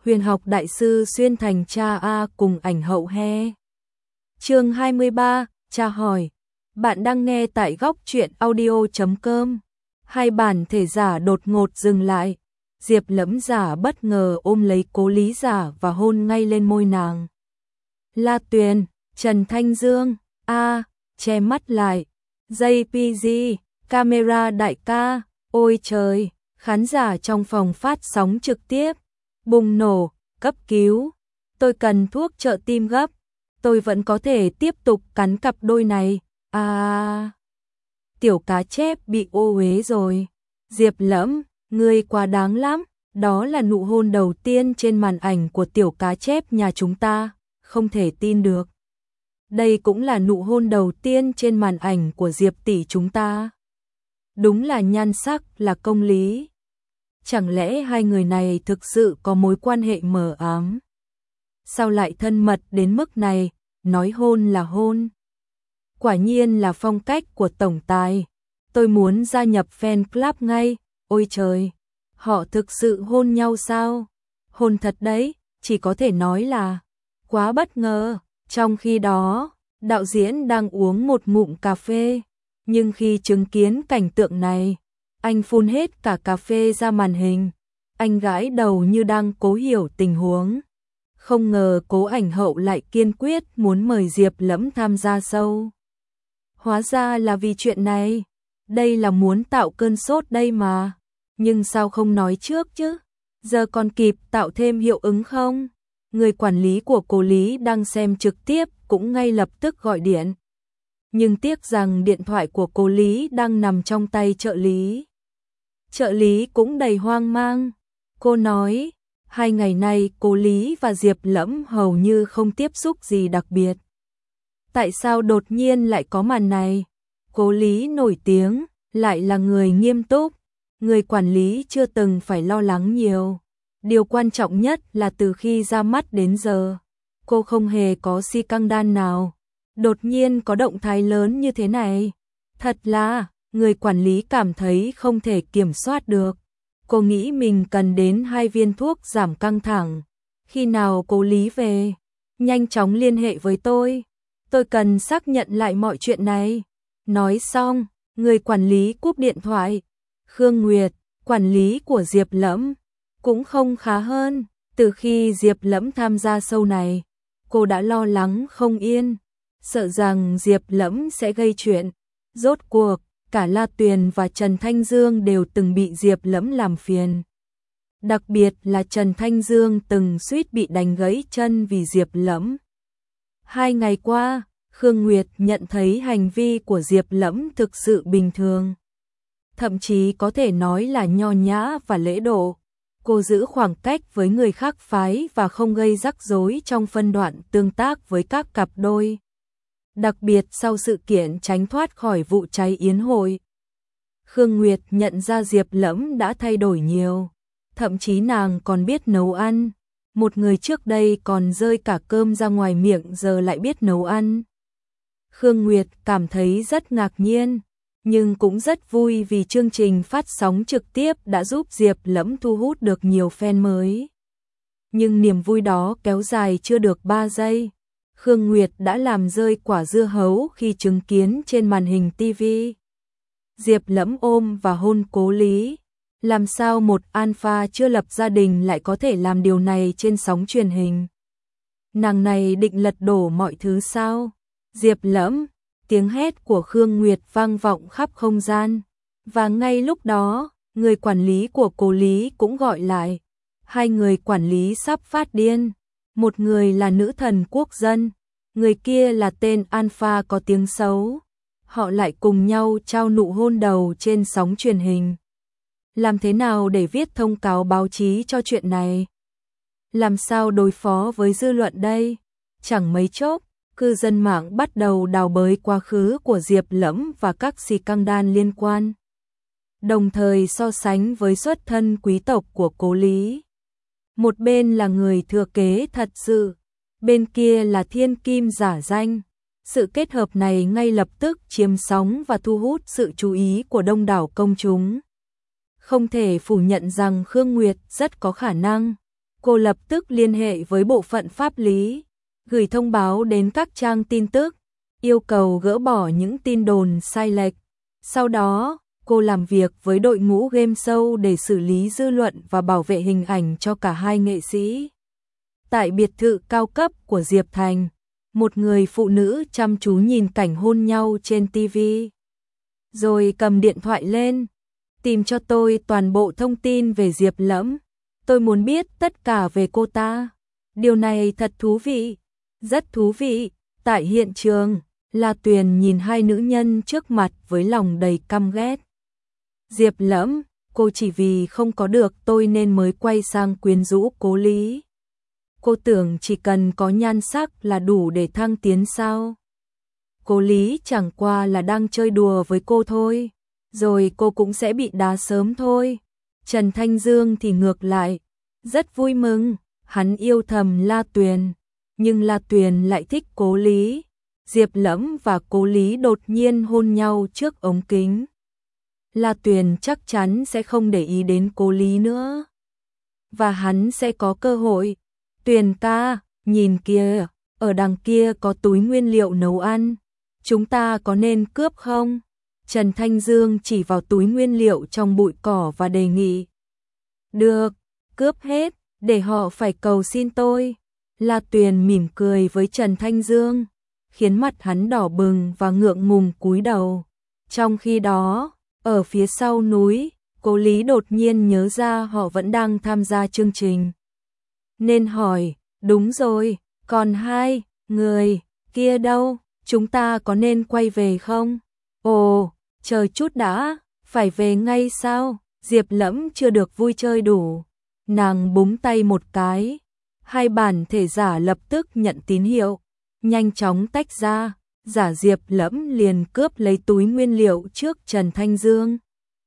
Huyền học đại sư xuyên thành cha A cùng ảnh hậu he. Chương 23, cha hỏi. Bạn đang nghe tại góc truyện audio.com. Hai bản thể giả đột ngột dừng lại. Diệp Lẫm giả bất ngờ ôm lấy Cố Lý giả và hôn ngay lên môi nàng. La Tuyền, Trần Thanh Dương, che mắt lại. JPG, camera đại ca, ôi trời, khán giả trong phòng phát sóng trực tiếp. Bùng nổ, cấp cứu, tôi cần thuốc trợ tim gấp, tôi vẫn có thể tiếp tục cắn cặp đôi này, Tiểu cá chép bị ô uế rồi, Diệp Lẫm, ngươi quá đáng lắm, đó là nụ hôn đầu tiên trên màn ảnh của tiểu cá chép nhà chúng ta, không thể tin được. Đây cũng là nụ hôn đầu tiên trên màn ảnh của Diệp tỷ chúng ta. Đúng là nhan sắc là công lý. Chẳng lẽ hai người này thực sự có mối quan hệ mờ ám? Sao lại thân mật đến mức này, nói hôn là hôn? Quả nhiên là phong cách của tổng tài. Tôi muốn gia nhập fan club ngay, ôi trời, họ thực sự hôn nhau sao? Hôn thật đấy, chỉ có thể nói là quá bất ngờ. Trong khi đó, đạo diễn đang uống một ngụm cà phê, nhưng khi chứng kiến cảnh tượng này, anh phun hết cả cà phê ra màn hình. Anh gãi đầu như đang cố hiểu tình huống. Không ngờ Cố ảnh hậu lại kiên quyết muốn mời Diệp Lẫm tham gia show. Hóa ra là vì chuyện này. Đây là muốn tạo cơn sốt đây mà. Nhưng sao không nói trước chứ? Giờ còn kịp tạo thêm hiệu ứng không? Người quản lý của Cố Lý đang xem trực tiếp cũng ngay lập tức gọi điện. Nhưng tiếc rằng điện thoại của Cố Lý đang nằm trong tay trợ lý. Trợ lý cũng đầy hoang mang. Cô nói, 2 ngày nay Cố Lý và Diệp Lẫm hầu như không tiếp xúc gì đặc biệt. Tại sao đột nhiên lại có màn này? Cố Lý nổi tiếng, lại là người nghiêm túc. Người quản lý chưa từng phải lo lắng nhiều. Điều quan trọng nhất là từ khi ra mắt đến giờ, cô không hề có scandal nào. Đột nhiên có động thái lớn như thế này. Thật là, người quản lý cảm thấy không thể kiểm soát được. Cô nghĩ mình cần đến 2 viên thuốc giảm căng thẳng. Khi nào Cố Lý về, nhanh chóng liên hệ với tôi. Tôi cần xác nhận lại mọi chuyện này. Nói xong, người quản lý cúp điện thoại. Khương Nguyệt, quản lý của Diệp Lẫm, cũng không khá hơn. Từ khi Diệp Lẫm tham gia show này, cô đã lo lắng không yên, sợ rằng Diệp Lẫm sẽ gây chuyện. Rốt cuộc, cả La Tuyền và Trần Thanh Dương đều từng bị Diệp Lẫm làm phiền. Đặc biệt là Trần Thanh Dương từng suýt bị đánh gãy chân vì Diệp Lẫm. 2 ngày qua, Khương Nguyệt nhận thấy hành vi của Diệp Lẫm thực sự bình thường. Thậm chí có thể nói là nho nhã và lễ độ. Cô giữ khoảng cách với người khác phái và không gây rắc rối trong phân đoạn tương tác với các cặp đôi. Đặc biệt sau sự kiện tránh thoát khỏi vụ cháy yến hội, Khương Nguyệt nhận ra Diệp Lẫm đã thay đổi nhiều. Thậm chí nàng còn biết nấu ăn. Một người trước đây còn rơi cả cơm ra ngoài miệng giờ lại biết nấu ăn. Khương Nguyệt cảm thấy rất ngạc nhiên, nhưng cũng rất vui vì chương trình phát sóng trực tiếp đã giúp Diệp Lẫm thu hút được nhiều fan mới. Nhưng niềm vui đó kéo dài chưa được 3 giây. Khương Nguyệt đã làm rơi quả dưa hấu khi chứng kiến trên màn hình TV. Diệp Lẫm ôm và hôn Cố Lý. Làm sao một alpha chưa lập gia đình lại có thể làm điều này trên sóng truyền hình? Nàng này định lật đổ mọi thứ sao? Diệp Lẫm, tiếng hét của Khương Nguyệt vang vọng khắp không gian. Và ngay lúc đó, người quản lý của Cố Lý cũng gọi lại. 2 người quản lý sắp phát điên. Một người là nữ thần quốc dân, người kia là tên alpha có tiếng xấu. Họ lại cùng nhau trao nụ hôn đầu trên sóng truyền hình. Làm thế nào để viết thông cáo báo chí cho chuyện này? Làm sao đối phó với dư luận đây? Chẳng mấy chốc, cư dân mạng bắt đầu đào bới quá khứ của Diệp Lẫm và các scandal liên quan. Đồng thời so sánh với xuất thân quý tộc của Cố Lý. Một bên là người thừa kế thật sự, bên kia là thiên kim giả danh. Sự kết hợp này ngay lập tức chiếm sóng và thu hút sự chú ý của đông đảo công chúng. Không thể phủ nhận rằng Khương Nguyệt rất có khả năng. Cô lập tức liên hệ với bộ phận pháp lý, gửi thông báo đến các trang tin tức, yêu cầu gỡ bỏ những tin đồn sai lệch. Sau đó, cô làm việc với đội ngũ game show để xử lý dư luận và bảo vệ hình ảnh cho cả hai nghệ sĩ. Tại biệt thự cao cấp của Diệp Thành, một người phụ nữ chăm chú nhìn cảnh hôn nhau trên TV, rồi cầm điện thoại lên, tìm cho tôi toàn bộ thông tin về Diệp Lẫm. Tôi muốn biết tất cả về cô ta. Điều này thật thú vị, rất thú vị. Tại hiện trường, La Tuyền nhìn hai nữ nhân trước mặt với lòng đầy căm ghét. Diệp Lẫm, cô chỉ vì không có được tôi nên mới quay sang quyến rũ Cố Lý. Cô tưởng chỉ cần có nhan sắc là đủ để thăng tiến sao? Cố Lý chẳng qua là đang chơi đùa với cô thôi, rồi cô cũng sẽ bị đá sớm thôi. Trần Thanh Dương thì ngược lại, rất vui mừng, hắn yêu thầm La Tuyền, nhưng La Tuyền lại thích Cố Lý. Diệp Lẫm và Cố Lý đột nhiên hôn nhau trước ống kính. La Tuyền chắc chắn sẽ không để ý đến Cố Lý nữa, và hắn sẽ có cơ hội. Tuyền ca, nhìn kìa, ở đằng kia có túi nguyên liệu nấu ăn, chúng ta có nên cướp không? Trần Thanh Dương chỉ vào túi nguyên liệu trong bụi cỏ và đề nghị. Được, cướp hết, để họ phải cầu xin tôi. La Tuyền mỉm cười với Trần Thanh Dương, khiến mặt hắn đỏ bừng và ngượng ngùng cúi đầu. Trong khi đó, ở phía sau núi, Cố Lý đột nhiên nhớ ra họ vẫn đang tham gia chương trình, nên hỏi, đúng rồi, còn hai người kia đâu, chúng ta có nên quay về không? Ồ, chờ chút đã, phải về ngay sao? Diệp Lẫm chưa được vui chơi đủ, nàng búng tay một cái, hai bản thể giả lập tức nhận tín hiệu, nhanh chóng tách ra, giả Diệp Lẫm liền cướp lấy túi nguyên liệu trước Trần Thanh Dương,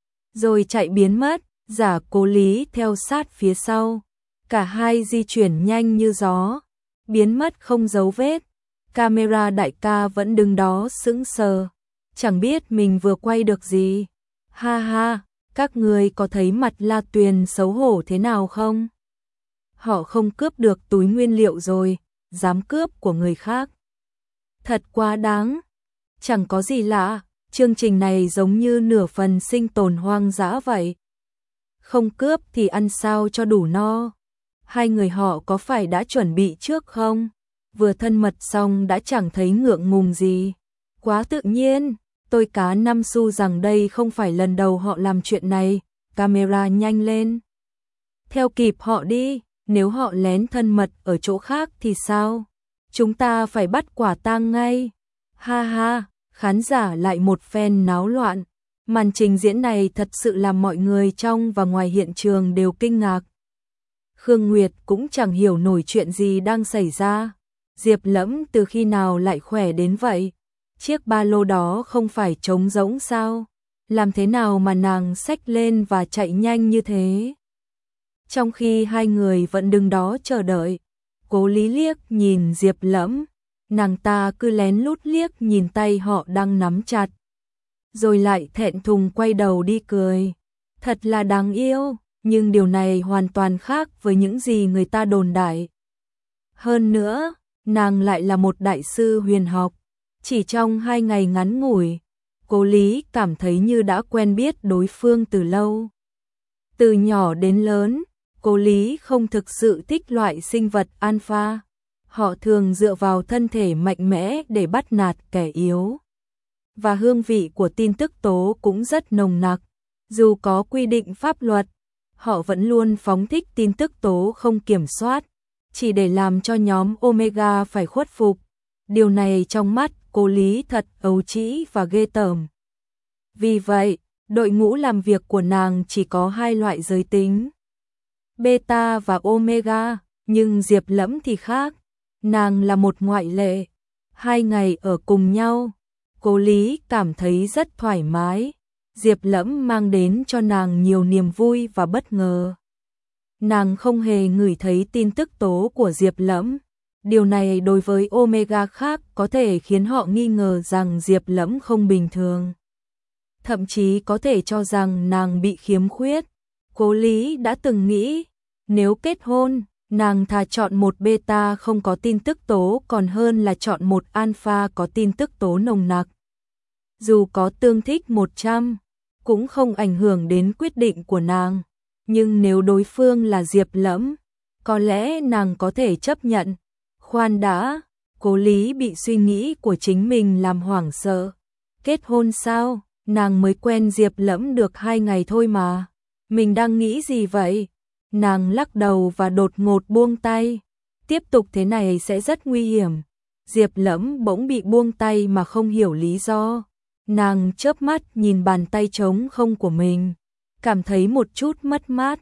rồi chạy biến mất, giả Cố Lý theo sát phía sau. Cả hai di chuyển nhanh như gió, biến mất không dấu vết. Camera đại ca vẫn đứng đó sững sờ, chẳng biết mình vừa quay được gì. Ha ha, các người có thấy mặt La Tuyền xấu hổ thế nào không? Họ không cướp được túi nguyên liệu rồi, dám cướp của người khác. Thật quá đáng. Chẳng có gì lạ, chương trình này giống như nửa phần sinh tồn hoang dã vậy. Không cướp thì ăn sao cho đủ no. Hai người họ có phải đã chuẩn bị trước không? Vừa thân mật xong đã chẳng thấy ngượng ngùng gì. Quá tự nhiên, tôi cá 5 xu rằng đây không phải lần đầu họ làm chuyện này. Camera nhanh lên, theo kịp họ đi, nếu họ lén thân mật ở chỗ khác thì sao? Chúng ta phải bắt quả tang ngay. Ha ha, khán giả lại một phen náo loạn. Màn trình diễn này thật sự làm mọi người trong và ngoài hiện trường đều kinh ngạc. Khương Nguyệt cũng chẳng hiểu nổi chuyện gì đang xảy ra. Diệp Lẫm từ khi nào lại khỏe đến vậy? Chiếc ba lô đó không phải trống rỗng sao? Làm thế nào mà nàng xách lên và chạy nhanh như thế? Trong khi hai người vẫn đứng đó chờ đợi, Cố Lý liếc nhìn Diệp Lẫm, nàng ta cứ lén lút liếc nhìn tay họ đang nắm chặt, rồi lại thẹn thùng quay đầu đi cười. Thật là đáng yêu, nhưng điều này hoàn toàn khác với những gì người ta đồn đại. Hơn nữa, nàng lại là một đại sư huyền học. Chỉ trong 2 ngày ngắn ngủi, Cố Lý cảm thấy như đã quen biết đối phương từ lâu. Từ nhỏ đến lớn, Cố Lý không thực sự thích loại sinh vật alpha. Họ thường dựa vào thân thể mạnh mẽ để bắt nạt kẻ yếu. Và hương vị của tin tức tố cũng rất nồng nặc. Dù có quy định pháp luật, họ vẫn luôn phóng thích tin tức tố không kiểm soát, chỉ để làm cho nhóm Omega phải khuất phục. Điều này trong mắt Cố Lý thật ấu trĩ và ghê tởm. Vì vậy, đội ngũ làm việc của nàng chỉ có 2 loại giới tính, Beta và Omega, nhưng Diệp Lẫm thì khác. Nàng là một ngoại lệ. 2 ngày ở cùng nhau, Cố Lý cảm thấy rất thoải mái. Diệp Lẫm mang đến cho nàng nhiều niềm vui và bất ngờ. Nàng không hề ngửi thấy tin tức tố của Diệp Lẫm. Điều này đối với Omega khác có thể khiến họ nghi ngờ rằng Diệp Lẫm không bình thường. Thậm chí có thể cho rằng nàng bị khiếm khuyết. Cố Lý đã từng nghĩ, nếu kết hôn, Nàng thà chọn một beta không có tin tức tố còn hơn là chọn một alpha có tin tức tố nồng nặc. Dù có tương thích 100, cũng không ảnh hưởng đến quyết định của nàng. Nhưng nếu đối phương là Diệp Lẫm, có lẽ nàng có thể chấp nhận. Khoan đã, Cố Lý bị suy nghĩ của chính mình làm hoảng sợ. Kết hôn sao? Nàng mới quen Diệp Lẫm được 2 ngày thôi mà. Mình đang nghĩ gì vậy? Nàng lắc đầu và đột ngột buông tay. Tiếp tục thế này sẽ rất nguy hiểm. Diệp Lẫm bỗng bị buông tay mà không hiểu lý do. Nàng chớp mắt nhìn bàn tay trống không của mình, cảm thấy một chút mất mát.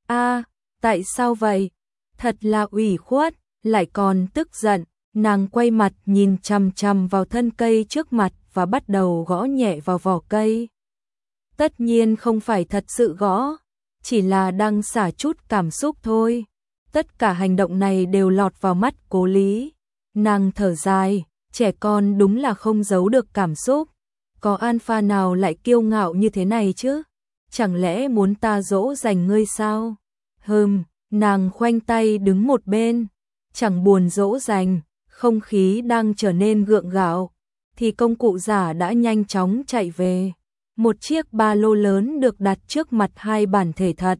Tại sao vậy? Thật là ủy khuất, lại còn tức giận. Nàng quay mặt nhìn chằm chằm vào thân cây trước mặt và bắt đầu gõ nhẹ vào vỏ cây. Tất nhiên không phải thật sự gõ, chỉ là đang xả chút cảm xúc thôi. Tất cả hành động này đều lọt vào mắt Cố Lý. Nàng thở dài, trẻ con đúng là không giấu được cảm xúc. Có alpha nào lại kiêu ngạo như thế này chứ? Chẳng lẽ muốn ta dỗ dành ngươi sao? Nàng khoanh tay đứng một bên, chẳng buồn dỗ dành. Không khí đang trở nên gượng gạo, thì công cụ giả đã nhanh chóng chạy về. Một chiếc ba lô lớn được đặt trước mặt hai bản thể thật.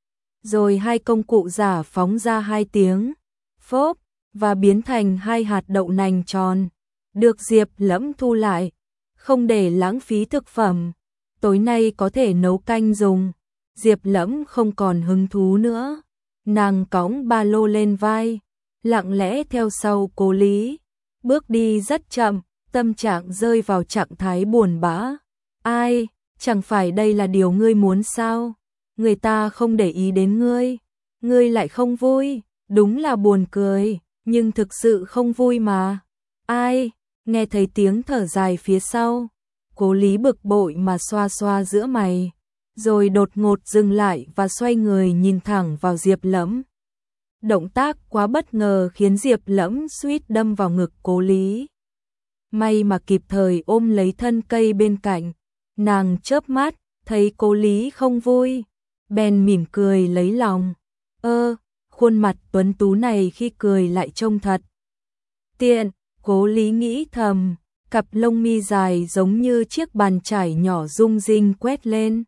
Rồi hai công cụ giả phóng ra 2 tiếng, phốp, và biến thành 2 hạt đậu nành tròn. Được Diệp Lẫm thu lại, không để lãng phí thực phẩm. Tối nay có thể nấu canh dùng. Diệp Lẫm không còn hứng thú nữa. Nàng cõng ba lô lên vai, lặng lẽ theo sau Cố Lý, bước đi rất chậm, tâm trạng rơi vào trạng thái buồn bã. Ai, chẳng phải đây là điều ngươi muốn sao? Người ta không để ý đến ngươi lại không vui, đúng là buồn cười, nhưng thực sự không vui mà. Ai, nghe thấy tiếng thở dài phía sau, Cố Lý bực bội mà xoa xoa giữa mày, rồi đột ngột dừng lại và xoay người nhìn thẳng vào Diệp Lẫm. Động tác quá bất ngờ khiến Diệp Lẫm suýt đâm vào ngực Cố Lý. May mà kịp thời ôm lấy thân cây bên cạnh. Nàng chớp mắt, thấy Cố Lý không vui, bèn mỉm cười lấy lòng. Khuôn mặt tuấn tú này khi cười lại trông thật tiện. Cố Lý nghĩ thầm, cặp lông mi dài giống như chiếc bàn chải nhỏ rung rinh quét lên.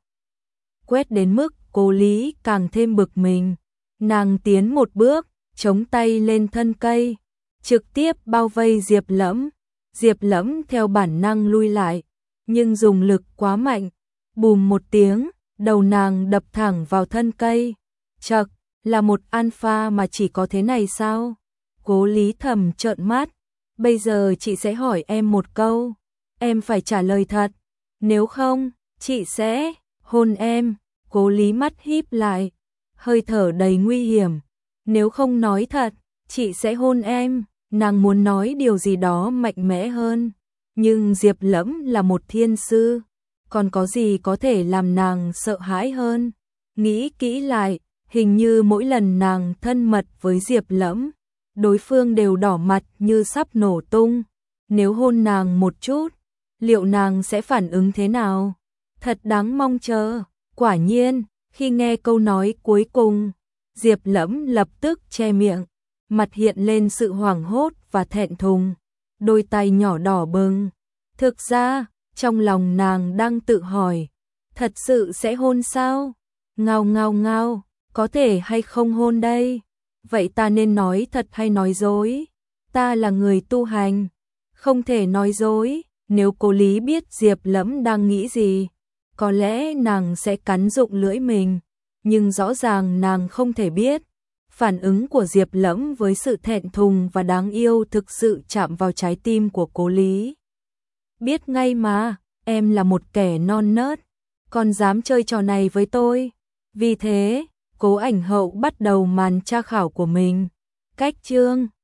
Quét đến mức Cố Lý càng thêm bực mình. Nàng tiến một bước, chống tay lên thân cây, trực tiếp bao vây Diệp Lẫm. Diệp Lẫm theo bản năng lui lại, nhưng dùng lực quá mạnh, bùm một tiếng, đầu nàng đập thẳng vào thân cây. Chậc, là một alpha mà chỉ có thế này sao? Cố Lý thầm trợn mắt. Bây giờ chị sẽ hỏi em một câu, em phải trả lời thật, nếu không, chị sẽ hôn em. Cố Lý mắt híp lại, hơi thở đầy nguy hiểm. Nếu không nói thật, chị sẽ hôn em. Nàng muốn nói điều gì đó mạnh mẽ hơn, nhưng Diệp Lẫm là một thiên sư, còn có gì có thể làm nàng sợ hãi hơn. Nghĩ kỹ lại, hình như mỗi lần nàng thân mật với Diệp Lẫm, đối phương đều đỏ mặt như sắp nổ tung. Nếu hôn nàng một chút, liệu nàng sẽ phản ứng thế nào? Thật đáng mong chờ. Quả nhiên, khi nghe câu nói cuối cùng, Diệp Lẫm lập tức che miệng, mặt hiện lên sự hoảng hốt và thẹn thùng, đôi tay nhỏ đỏ bừng. Thực ra, trong lòng nàng đang tự hỏi, thật sự sẽ hôn sao? Ngao ngao ngao, có thể hay không hôn đây? Vậy ta nên nói thật hay nói dối? Ta là người tu hành, không thể nói dối. Nếu Cố Lý biết Diệp Lẫm đang nghĩ gì, có lẽ nàng sẽ cắn rụng lưỡi mình, nhưng rõ ràng nàng không thể biết. Phản ứng của Diệp Lẫm với sự thẹn thùng và đáng yêu thực sự chạm vào trái tim của Cố Lý. Biết ngay mà, em là một kẻ non nớt, còn dám chơi trò này với tôi. Vì thế, Cố Ảnh Hậu bắt đầu màn tra khảo của mình. Cách chương